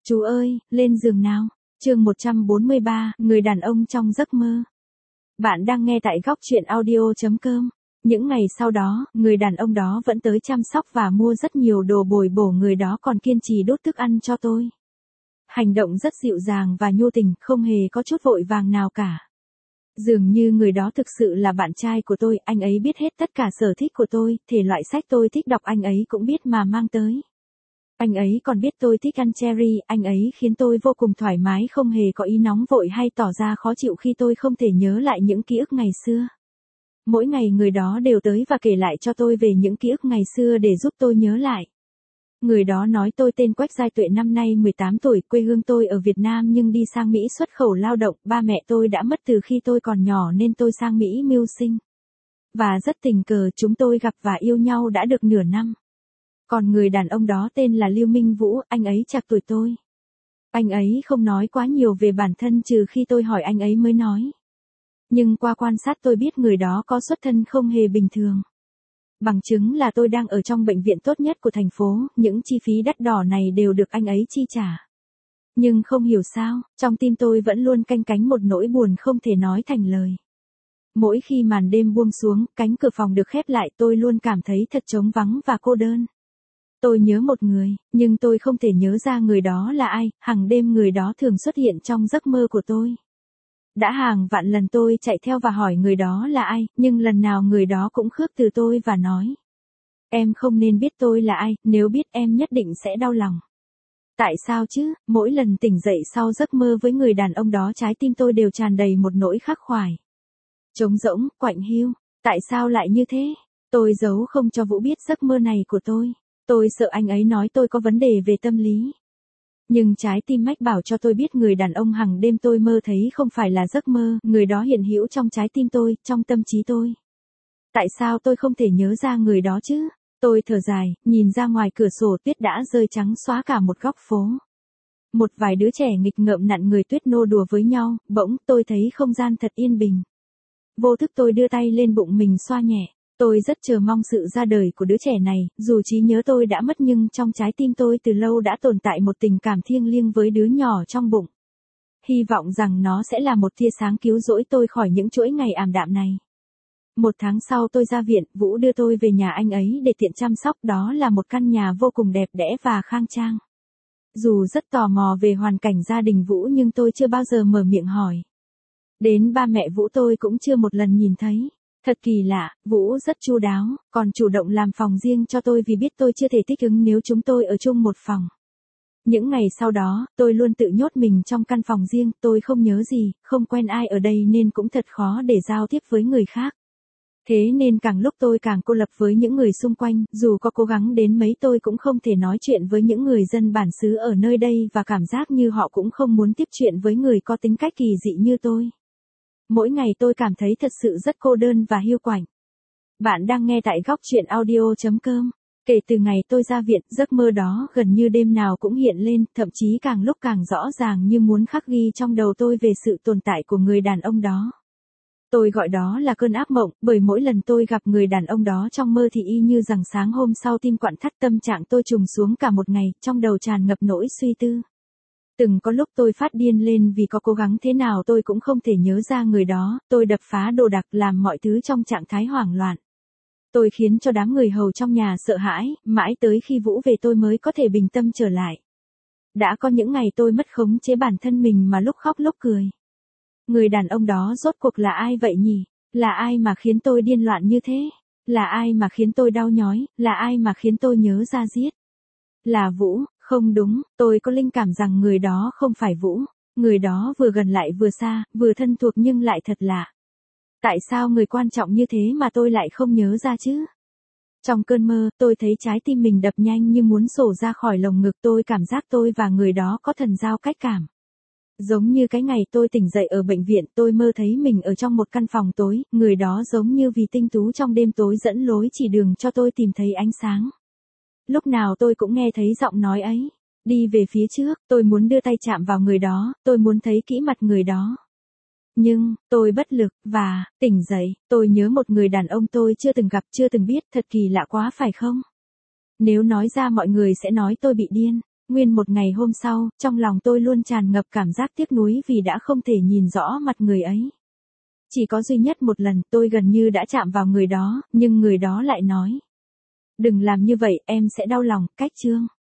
Chú ơi, lên giường nào. Chương 143, người đàn ông trong giấc mơ. Bạn đang nghe tại góc truyện audio.com. Những ngày sau đó, người đàn ông đó vẫn tới chăm sóc và mua rất nhiều đồ bồi bổ, người đó còn kiên trì đốt thức ăn cho tôi. Hành động rất dịu dàng và nhu tình, không hề có chút vội vàng nào cả. Dường như người đó thực sự là bạn trai của tôi, anh ấy biết hết tất cả sở thích của tôi, thể loại sách tôi thích đọc anh ấy cũng biết mà mang tới. Anh ấy còn biết tôi thích ăn cherry, anh ấy khiến tôi vô cùng thoải mái, không hề có ý nóng vội hay tỏ ra khó chịu khi tôi không thể nhớ lại những ký ức ngày xưa. Mỗi ngày người đó đều tới và kể lại cho tôi về những ký ức ngày xưa để giúp tôi nhớ lại. Người đó nói tôi tên Quách Giai Tuệ, năm nay 18 tuổi, quê hương tôi ở Việt Nam nhưng đi sang Mỹ xuất khẩu lao động, ba mẹ tôi đã mất từ khi tôi còn nhỏ nên tôi sang Mỹ mưu sinh. Và rất tình cờ chúng tôi gặp và yêu nhau đã được nửa năm. Còn người đàn ông đó tên là Lưu Minh Vũ, anh ấy trạc tuổi tôi. Anh ấy không nói quá nhiều về bản thân trừ khi tôi hỏi anh ấy mới nói. Nhưng qua quan sát tôi biết người đó có xuất thân không hề bình thường. Bằng chứng là tôi đang ở trong bệnh viện tốt nhất của thành phố, những chi phí đắt đỏ này đều được anh ấy chi trả. Nhưng không hiểu sao, trong tim tôi vẫn luôn canh cánh một nỗi buồn không thể nói thành lời. Mỗi khi màn đêm buông xuống, cánh cửa phòng được khép lại, tôi luôn cảm thấy thật trống vắng và cô đơn. Tôi nhớ một người, nhưng tôi không thể nhớ ra người đó là ai, hàng đêm người đó thường xuất hiện trong giấc mơ của tôi. Đã hàng vạn lần tôi chạy theo và hỏi người đó là ai, nhưng lần nào người đó cũng khước từ tôi và nói. Em không nên biết tôi là ai, nếu biết em nhất định sẽ đau lòng. Tại sao chứ, mỗi lần tỉnh dậy sau giấc mơ với người đàn ông đó trái tim tôi đều tràn đầy một nỗi khắc khoải. Trống rỗng, quạnh hiu, tại sao lại như thế? Tôi giấu không cho Vũ biết giấc mơ này của tôi. Tôi sợ anh ấy nói tôi có vấn đề về tâm lý. Nhưng trái tim mách bảo cho tôi biết người đàn ông hàng đêm tôi mơ thấy không phải là giấc mơ, người đó hiện hữu trong trái tim tôi, trong tâm trí tôi. Tại sao tôi không thể nhớ ra người đó chứ? Tôi thở dài, nhìn ra ngoài cửa sổ, tuyết đã rơi trắng xóa cả một góc phố. Một vài đứa trẻ nghịch ngợm nặn người tuyết nô đùa với nhau, bỗng tôi thấy không gian thật yên bình. Vô thức tôi đưa tay lên bụng mình xoa nhẹ. Tôi rất chờ mong sự ra đời của đứa trẻ này, dù trí nhớ tôi đã mất nhưng trong trái tim tôi từ lâu đã tồn tại một tình cảm thiêng liêng với đứa nhỏ trong bụng. Hy vọng rằng nó sẽ là một tia sáng cứu rỗi tôi khỏi những chuỗi ngày ảm đạm này. Một tháng sau tôi ra viện, Vũ đưa tôi về nhà anh ấy để tiện chăm sóc, đó là một căn nhà vô cùng đẹp đẽ và khang trang. Dù rất tò mò về hoàn cảnh gia đình Vũ nhưng tôi chưa bao giờ mở miệng hỏi. Đến ba mẹ Vũ tôi cũng chưa một lần nhìn thấy. Thật kỳ lạ, Vũ rất chu đáo, còn chủ động làm phòng riêng cho tôi vì biết tôi chưa thể thích ứng nếu chúng tôi ở chung một phòng. Những ngày sau đó, tôi luôn tự nhốt mình trong căn phòng riêng, tôi không nhớ gì, không quen ai ở đây nên cũng thật khó để giao tiếp với người khác. Thế nên càng lúc tôi càng cô lập với những người xung quanh, dù có cố gắng đến mấy tôi cũng không thể nói chuyện với những người dân bản xứ ở nơi đây và cảm giác như họ cũng không muốn tiếp chuyện với người có tính cách kỳ dị như tôi. Mỗi ngày tôi cảm thấy thật sự rất cô đơn và hiu quạnh. Bạn đang nghe tại góc truyện audio.com. Kể từ ngày tôi ra viện, giấc mơ đó gần như đêm nào cũng hiện lên, thậm chí càng lúc càng rõ ràng như muốn khắc ghi trong đầu tôi về sự tồn tại của người đàn ông đó. Tôi gọi đó là cơn ác mộng, bởi mỗi lần tôi gặp người đàn ông đó trong mơ thì y như rằng sáng hôm sau tim quặn thắt, tâm trạng tôi trùng xuống cả một ngày, trong đầu tràn ngập nỗi suy tư. Từng có lúc tôi phát điên lên vì có cố gắng thế nào tôi cũng không thể nhớ ra người đó, tôi đập phá đồ đạc, làm mọi thứ trong trạng thái hoảng loạn. Tôi khiến cho đám người hầu trong nhà sợ hãi, mãi tới khi Vũ về tôi mới có thể bình tâm trở lại. Đã có những ngày tôi mất khống chế bản thân mình mà lúc khóc lúc cười. Người đàn ông đó rốt cuộc là ai vậy nhỉ? Là ai mà khiến tôi điên loạn như thế? Là ai mà khiến tôi đau nhói? Là ai mà khiến tôi nhớ ra giết? Là Vũ. Không đúng, tôi có linh cảm rằng người đó không phải Vũ. Người đó vừa gần lại vừa xa, vừa thân thuộc nhưng lại thật lạ. Tại sao người quan trọng như thế mà tôi lại không nhớ ra chứ? Trong cơn mơ, tôi thấy trái tim mình đập nhanh như muốn sổ ra khỏi lồng ngực, tôi cảm giác tôi và người đó có thần giao cách cảm. Giống như cái ngày tôi tỉnh dậy ở bệnh viện, tôi mơ thấy mình ở trong một căn phòng tối, người đó giống như vì tinh tú trong đêm tối dẫn lối chỉ đường cho tôi tìm thấy ánh sáng. Lúc nào tôi cũng nghe thấy giọng nói ấy. Đi về phía trước, tôi muốn đưa tay chạm vào người đó, tôi muốn thấy kỹ mặt người đó. Nhưng, tôi bất lực, và, tỉnh dậy, tôi nhớ một người đàn ông tôi chưa từng gặp, chưa từng biết, thật kỳ lạ quá phải không? Nếu nói ra mọi người sẽ nói tôi bị điên. Nguyên một ngày hôm sau, trong lòng tôi luôn tràn ngập cảm giác tiếc nuối vì đã không thể nhìn rõ mặt người ấy. Chỉ có duy nhất một lần tôi gần như đã chạm vào người đó, nhưng người đó lại nói. Đừng làm như vậy, em sẽ đau lòng, cách Trương.